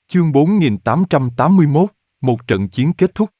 Chương 4881, một trận chiến kết thúc.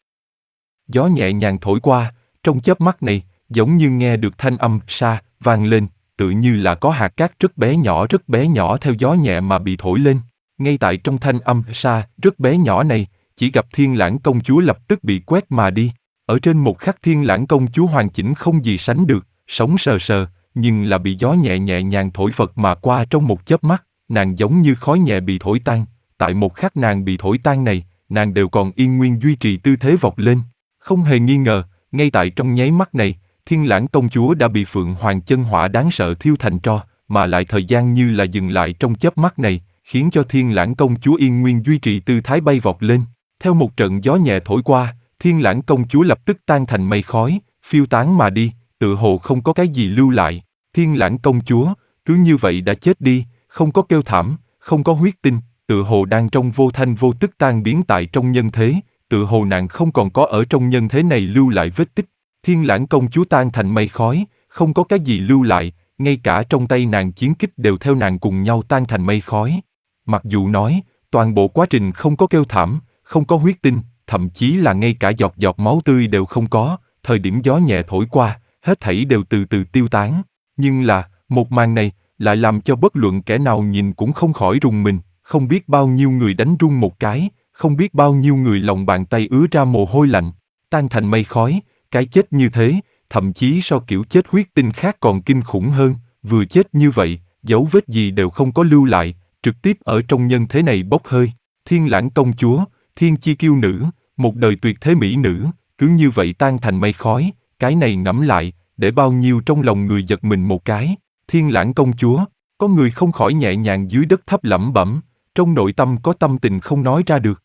Gió nhẹ nhàng thổi qua, trong chớp mắt này, giống như nghe được thanh âm sa vang lên, tự như là có hạt cát rất bé nhỏ theo gió nhẹ mà bị thổi lên. Ngay tại trong thanh âm sa rất bé nhỏ này, chỉ gặp Thiên Lãng công chúa lập tức bị quét mà đi. Ở trên một khắc Thiên Lãng công chúa hoàn chỉnh không gì sánh được, sống sờ sờ, nhưng là bị gió nhẹ nhàng thổi phật mà qua trong một chớp mắt, nàng giống như khói nhẹ bị thổi tan. Tại một khắc nàng bị thổi tan này, nàng đều còn yên nguyên duy trì tư thế vọt lên. Không hề nghi ngờ, ngay tại trong nháy mắt này, Thiên Lãng công chúa đã bị Phượng Hoàng chân hỏa đáng sợ thiêu thành tro, mà lại thời gian như là dừng lại trong chớp mắt này, khiến cho Thiên Lãng công chúa yên nguyên duy trì tư thái bay vọt lên. Theo một trận gió nhẹ thổi qua, Thiên Lãng công chúa lập tức tan thành mây khói, phiêu tán mà đi, tựa hồ không có cái gì lưu lại. Thiên Lãng công chúa, cứ như vậy đã chết đi, không có kêu thảm, không có huyết tinh, tựa hồ đang trong vô thanh vô tức tan biến tại trong nhân thế, tựa hồ nàng không còn có ở trong nhân thế này lưu lại vết tích. Thiên Lãng công chúa tan thành mây khói, không có cái gì lưu lại, ngay cả trong tay nàng chiến kích đều theo nàng cùng nhau tan thành mây khói. Mặc dù nói, toàn bộ quá trình không có kêu thảm, không có huyết tinh, thậm chí là ngay cả giọt giọt máu tươi đều không có, thời điểm gió nhẹ thổi qua, hết thảy đều từ từ tiêu tán. Nhưng là, một màn này, lại làm cho bất luận kẻ nào nhìn cũng không khỏi rùng mình, không biết bao nhiêu người đánh run một cái, không biết bao nhiêu người lòng bàn tay ứa ra mồ hôi lạnh, tan thành mây khói, cái chết như thế, thậm chí so kiểu chết huyết tinh khác còn kinh khủng hơn, vừa chết như vậy, dấu vết gì đều không có lưu lại, trực tiếp ở trong nhân thế này bốc hơi. Thiên Lãng công chúa, thiên chi kiêu nữ, một đời tuyệt thế mỹ nữ, cứ như vậy tan thành mây khói, cái này ngẫm lại, để bao nhiêu trong lòng người giật mình một cái. Thiên Lãng công chúa, có người không khỏi nhẹ nhàng dưới đất thấp lẩm bẩm, trong nội tâm có tâm tình không nói ra được.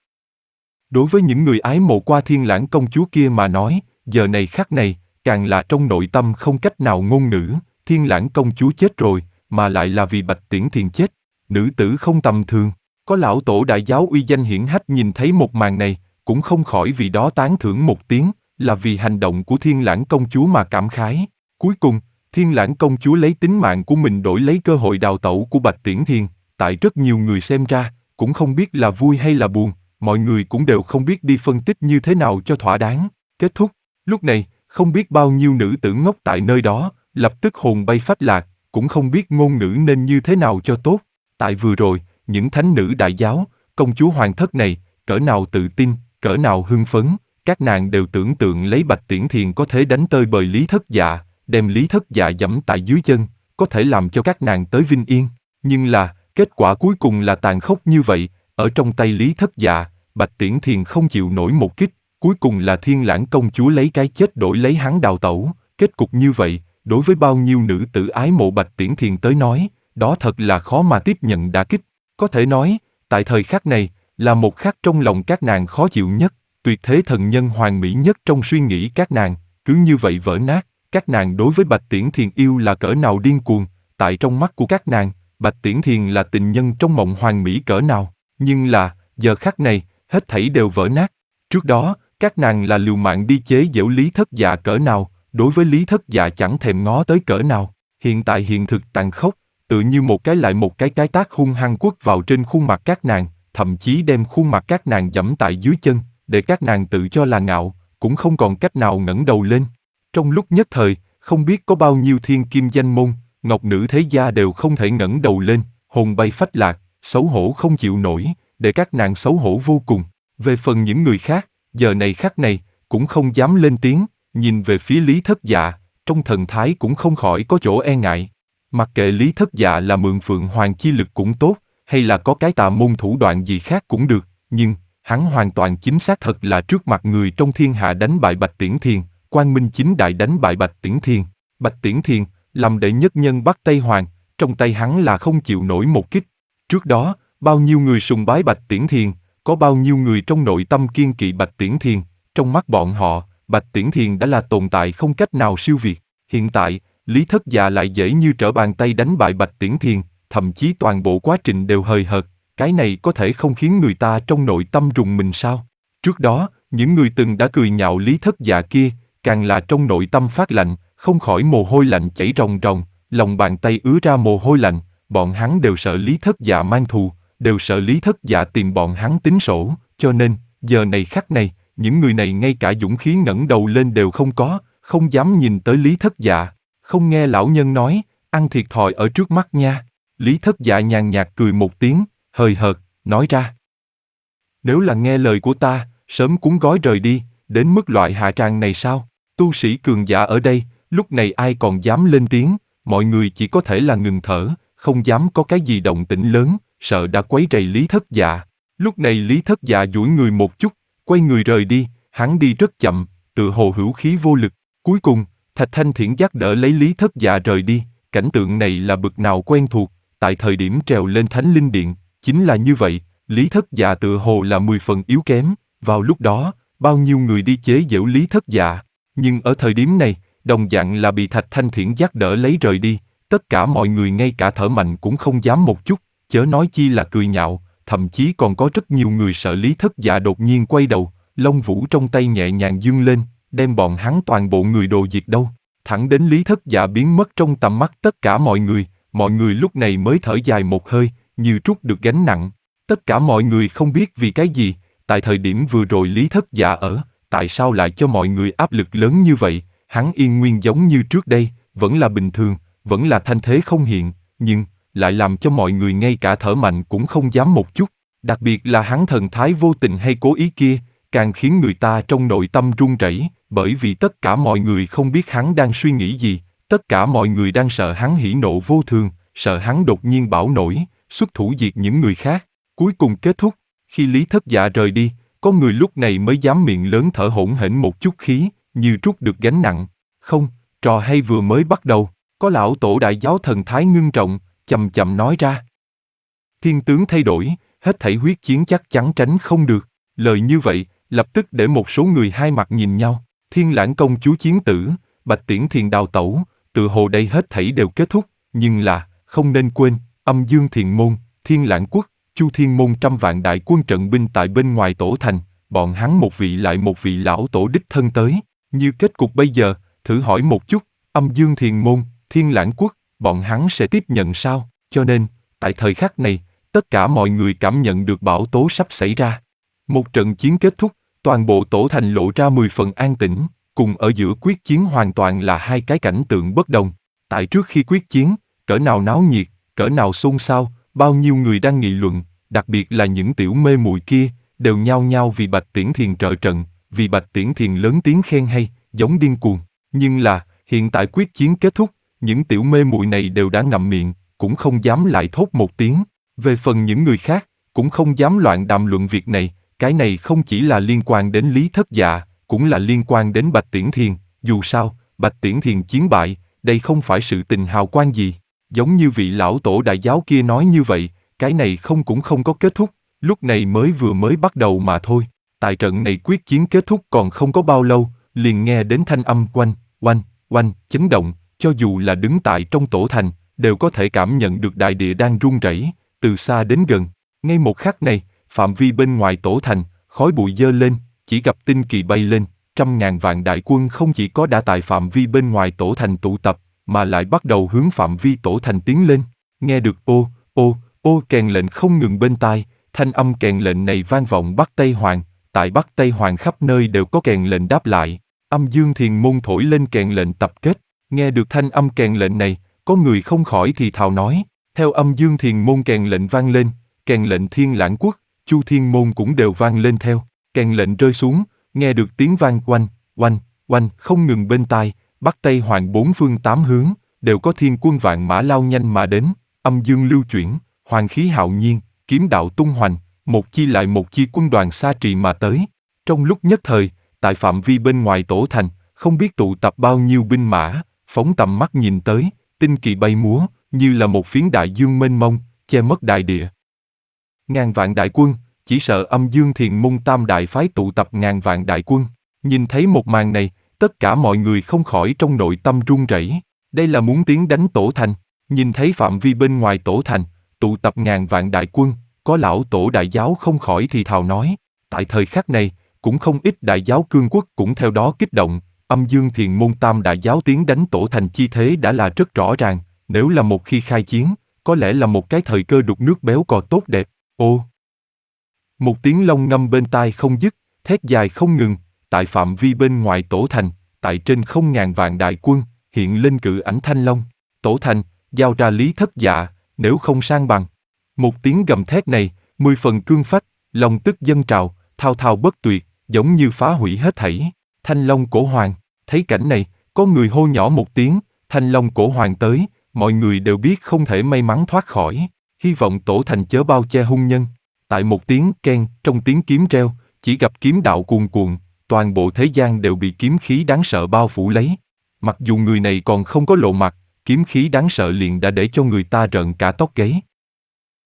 Đối với những người ái mộ qua Thiên Lãng công chúa kia mà nói, giờ này khắc này, càng là trong nội tâm không cách nào ngôn ngữ. Thiên Lãng công chúa chết rồi, mà lại là vì Bạch Tiễn Thiền chết. Nữ tử không tầm thường. Có lão tổ đại giáo uy danh hiển hách nhìn thấy một màn này, cũng không khỏi vì đó tán thưởng một tiếng, là vì hành động của Thiên Lãng công chúa mà cảm khái. Cuối cùng, Thiên Lãng công chúa lấy tính mạng của mình đổi lấy cơ hội đào tẩu của Bạch Tiễn Thiền. Tại rất nhiều người xem ra, cũng không biết là vui hay là buồn, mọi người cũng đều không biết đi phân tích như thế nào cho thỏa đáng. Kết thúc, lúc này, không biết bao nhiêu nữ tử ngốc tại nơi đó, lập tức hồn bay phách lạc, cũng không biết ngôn ngữ nên như thế nào cho tốt. Tại vừa rồi, những thánh nữ đại giáo, công chúa hoàng thất này, cỡ nào tự tin, cỡ nào hưng phấn, các nàng đều tưởng tượng lấy Bạch Tiễn Thiền có thể đánh tơi bời Lý Thất Dạ, đem Lý Thất Dạ giẫm tại dưới chân, có thể làm cho các nàng tới vinh yên. Nhưng là, kết quả cuối cùng là tàn khốc như vậy, ở trong tay Lý Thất Dạ, Bạch Tiễn Thiền không chịu nổi một kích, cuối cùng là Thiên Lãng công chúa lấy cái chết đổi lấy hắn đào tẩu. Kết cục như vậy, đối với bao nhiêu nữ tử ái mộ Bạch Tiễn Thiền tới nói, đó thật là khó mà tiếp nhận đả kích. Có thể nói, tại thời khắc này, là một khắc trong lòng các nàng khó chịu nhất, tuyệt thế thần nhân hoàn mỹ nhất trong suy nghĩ các nàng, cứ như vậy vỡ nát. Các nàng đối với Bạch Tiễn Thiền yêu là cỡ nào điên cuồng, tại trong mắt của các nàng, Bạch Tiễn Thiền là tình nhân trong mộng hoàn mỹ cỡ nào, nhưng là, giờ khắc này, hết thảy đều vỡ nát. Trước đó, các nàng là liều mạng đi chế giễu Lý Thất Dạ cỡ nào, đối với Lý Thất Dạ chẳng thèm ngó tới cỡ nào. Hiện tại hiện thực tàn khốc, tự như một cái lại một cái tác hung hăng quất vào trên khuôn mặt các nàng, thậm chí đem khuôn mặt các nàng giẫm tại dưới chân, để các nàng tự cho là ngạo, cũng không còn cách nào ngẩng đầu lên. Trong lúc nhất thời, không biết có bao nhiêu thiên kim danh môn, ngọc nữ thế gia đều không thể ngẩng đầu lên, hồn bay phách lạc, xấu hổ không chịu nổi, để các nàng xấu hổ vô cùng. Về phần những người khác, giờ này khắc này, cũng không dám lên tiếng, nhìn về phía Lý Thất Dạ, trong thần thái cũng không khỏi có chỗ e ngại. Mặc kệ Lý Thất Dạ là mượn Phượng Hoàng chi lực cũng tốt, hay là có cái tà môn thủ đoạn gì khác cũng được, nhưng, hắn hoàn toàn chính xác thật là trước mặt người trong thiên hạ đánh bại Bạch Tiễn Thiền, quang minh chính đại đánh bại Bạch Tiễn Thiền. Bạch Tiễn Thiền, làm đệ nhất nhân Bắc Tây Hoàng, trong tay hắn là không chịu nổi một kích. Trước đó, bao nhiêu người sùng bái Bạch Tiễn Thiền, có bao nhiêu người trong nội tâm kiêng kỵ Bạch Tiễn Thiền, trong mắt bọn họ, Bạch Tiễn Thiền đã là tồn tại không cách nào siêu việt. Hiện tại, Lý Thất Dạ lại dễ như trở bàn tay đánh bại Bạch Tiễn Thiền, thậm chí toàn bộ quá trình đều hời hợt, cái này có thể không khiến người ta trong nội tâm rùng mình sao? Trước đó, những người từng đã cười nhạo Lý Thất Dạ kia, càng là trong nội tâm phát lạnh, không khỏi mồ hôi lạnh chảy ròng ròng, lòng bàn tay ứa ra mồ hôi lạnh, bọn hắn đều sợ Lý Thất Dạ mang thù, đều sợ Lý Thất Dạ tìm bọn hắn tính sổ, cho nên, giờ này khắc này, những người này ngay cả dũng khí ngẩng đầu lên đều không có, không dám nhìn tới Lý Thất Dạ. Không nghe lão nhân nói, ăn thiệt thòi ở trước mắt nha. Lý Thất Dạ nhàn nhạt cười một tiếng, hời hợt, nói ra. Nếu là nghe lời của ta, sớm cuốn gói rời đi, đến mức loại hạ tràng này sao? Tu sĩ cường giả ở đây, lúc này ai còn dám lên tiếng, mọi người chỉ có thể là ngừng thở, không dám có cái gì động tĩnh lớn, sợ đã quấy rầy Lý Thất Dạ. Lúc này Lý Thất Dạ duỗi người một chút, quay người rời đi, hắn đi rất chậm, tựa hồ hữu khí vô lực. Cuối cùng, Thạch Thanh Thiển dắt đỡ lấy Lý Thất Dạ rời đi, cảnh tượng này là bực nào quen thuộc, tại thời điểm trèo lên Thánh Linh Điện, chính là như vậy, Lý Thất Dạ tựa hồ là 10 phần yếu kém, vào lúc đó, bao nhiêu người đi chế giễu Lý Thất Dạ, nhưng ở thời điểm này, đồng dạng là bị Thạch Thanh Thiển dắt đỡ lấy rời đi, tất cả mọi người ngay cả thở mạnh cũng không dám một chút, chớ nói chi là cười nhạo, thậm chí còn có rất nhiều người sợ Lý Thất Dạ đột nhiên quay đầu, lông vũ trong tay nhẹ nhàng dương lên, đem bọn hắn toàn bộ người đồ diệt đâu. Thẳng đến Lý Thất Dạ biến mất trong tầm mắt tất cả mọi người lúc này mới thở dài một hơi, như trút được gánh nặng. Tất cả mọi người không biết vì cái gì, tại thời điểm vừa rồi Lý Thất Dạ ở, tại sao lại cho mọi người áp lực lớn như vậy, hắn yên nguyên giống như trước đây, vẫn là bình thường, vẫn là thanh thế không hiện, nhưng, lại làm cho mọi người ngay cả thở mạnh cũng không dám một chút, đặc biệt là hắn thần thái vô tình hay cố ý kia, càng khiến người ta trong nội tâm run rẩy, bởi vì tất cả mọi người không biết hắn đang suy nghĩ gì, tất cả mọi người đang sợ hắn hỉ nộ vô thường, sợ hắn đột nhiên bão nổi, xuất thủ diệt những người khác. Cuối cùng kết thúc, khi Lý Thất Dạ rời đi, có người lúc này mới dám miệng lớn thở hổn hển một chút khí, như trút được gánh nặng. Không, trò hay vừa mới bắt đầu, có lão tổ đại giáo thần thái ngưng trọng, chậm chậm nói ra. Thiên tướng thay đổi, hết thảy huyết chiến chắc chắn tránh không được. Lời như vậy, lập tức để một số người hai mặt nhìn nhau. Thiên Lãng công chúa chiến tử, Bạch Tiễn Thiền đào tẩu, tự hồ đây hết thảy đều kết thúc, nhưng là, không nên quên, Âm Dương Thiền môn, Thiên Lãng quốc, Chu Thiên môn 100 vạn đại quân trận binh tại bên ngoài tổ thành, bọn hắn một vị lại một vị lão tổ đích thân tới. Như kết cục bây giờ, thử hỏi một chút, Âm Dương Thiền môn, Thiên Lãng quốc, bọn hắn sẽ tiếp nhận sao? Cho nên, tại thời khắc này, tất cả mọi người cảm nhận được bão tố sắp xảy ra. Một trận chiến kết thúc, toàn bộ tổ thành lộ ra 10 phần an tĩnh, cùng ở giữa quyết chiến hoàn toàn là hai cái cảnh tượng bất đồng. Tại trước khi quyết chiến, cỡ nào náo nhiệt, cỡ nào xôn xao, bao nhiêu người đang nghị luận, đặc biệt là những tiểu mê muội kia, đều nhao nhao vì Bạch Tiễn Thiền trợ trận, vì Bạch Tiễn Thiền lớn tiếng khen hay, giống điên cuồng. Nhưng là, hiện tại quyết chiến kết thúc, những tiểu mê muội này đều đã ngậm miệng, cũng không dám lại thốt một tiếng. Về phần những người khác, cũng không dám loạn đàm luận việc này, cái này không chỉ là liên quan đến Lý Thất Dạ, cũng là liên quan đến Bạch Tiễn Thiền, dù sao, Bạch Tiễn Thiền chiến bại, đây không phải sự tình hào quang gì. Giống như vị lão tổ đại giáo kia nói như vậy, cái này cũng không có kết thúc, lúc này vừa mới bắt đầu mà thôi. Tại trận này quyết chiến kết thúc còn không có bao lâu, liền nghe đến thanh âm oanh, chấn động, cho dù là đứng tại trong tổ thành, đều có thể cảm nhận được đại địa đang rung rẩy, từ xa đến gần. Ngay một khắc này, phạm vi bên ngoài tổ thành, khói bụi dơ lên, chỉ gặp tinh kỳ bay lên, 100.000 vạn đại quân không chỉ có đã tại phạm vi bên ngoài tổ thành tụ tập, mà lại bắt đầu hướng phạm vi tổ thành tiến lên. Nghe được ô kèn lệnh không ngừng bên tai, thanh âm kèn lệnh này vang vọng Bắc Tây Hoàng, tại Bắc Tây Hoàng khắp nơi đều có kèn lệnh đáp lại. Âm Dương Thiền môn thổi lên kèn lệnh tập kết, nghe được thanh âm kèn lệnh này, có người không khỏi thì thào nói, theo Âm Dương Thiền môn kèn lệnh vang lên, kèn lệnh Thiên Lãng quốc, Chu Thiên môn cũng đều vang lên theo, kèn lệnh rơi xuống, nghe được tiếng vang oanh, không ngừng bên tai, Bắc Tây Hoàng 4 phương 8 hướng, đều có thiên quân vạn mã lao nhanh mà đến, âm dương lưu chuyển, hoàng khí hạo nhiên, kiếm đạo tung hoành, một chi lại một chi quân đoàn xa trì mà tới. Trong lúc nhất thời, tại phạm vi bên ngoài tổ thành, không biết tụ tập bao nhiêu binh mã, phóng tầm mắt nhìn tới, tinh kỳ bay múa, như là một phiến đại dương mênh mông, che mất đại địa. Ngàn vạn đại quân, chỉ sợ Âm Dương Thiền môn tam đại phái tụ tập ngàn vạn đại quân. Nhìn thấy một màn này, tất cả mọi người không khỏi trong nội tâm run rẩy. Đây là muốn tiến đánh tổ thành. Nhìn thấy phạm vi bên ngoài tổ thành, tụ tập ngàn vạn đại quân, có lão tổ đại giáo không khỏi thì thào nói. Tại thời khắc này, cũng không ít đại giáo cương quốc cũng theo đó kích động. Âm Dương Thiền môn tam đại giáo tiến đánh tổ thành chi thế đã là rất rõ ràng. Nếu là một khi khai chiến, có lẽ là một cái thời cơ đục nước béo cò tốt đẹp. Ô! Một tiếng long ngâm bên tai không dứt, thét dài không ngừng, tại phạm vi bên ngoài tổ thành, tại trên không ngàn vạn đại quân, hiện lên cự ảnh thanh long. Tổ thành, giao ra Lý Thất Dạ, nếu không sang bằng. Một tiếng gầm thét này, 10 phần cương phách, lòng tức dâng trào, thao thao bất tuyệt, giống như phá hủy hết thảy. Thanh long cổ hoàng, thấy cảnh này, có người hô nhỏ một tiếng, thanh long cổ hoàng tới, mọi người đều biết không thể may mắn thoát khỏi, hy vọng tổ thành chớ bao che hung nhân. Tại một tiếng keng, trong tiếng kiếm reo, chỉ gặp kiếm đạo cuồn cuộn, toàn bộ thế gian đều bị kiếm khí đáng sợ bao phủ lấy. Mặc dù người này còn không có lộ mặt, kiếm khí đáng sợ liền đã để cho người ta rợn cả tóc gáy.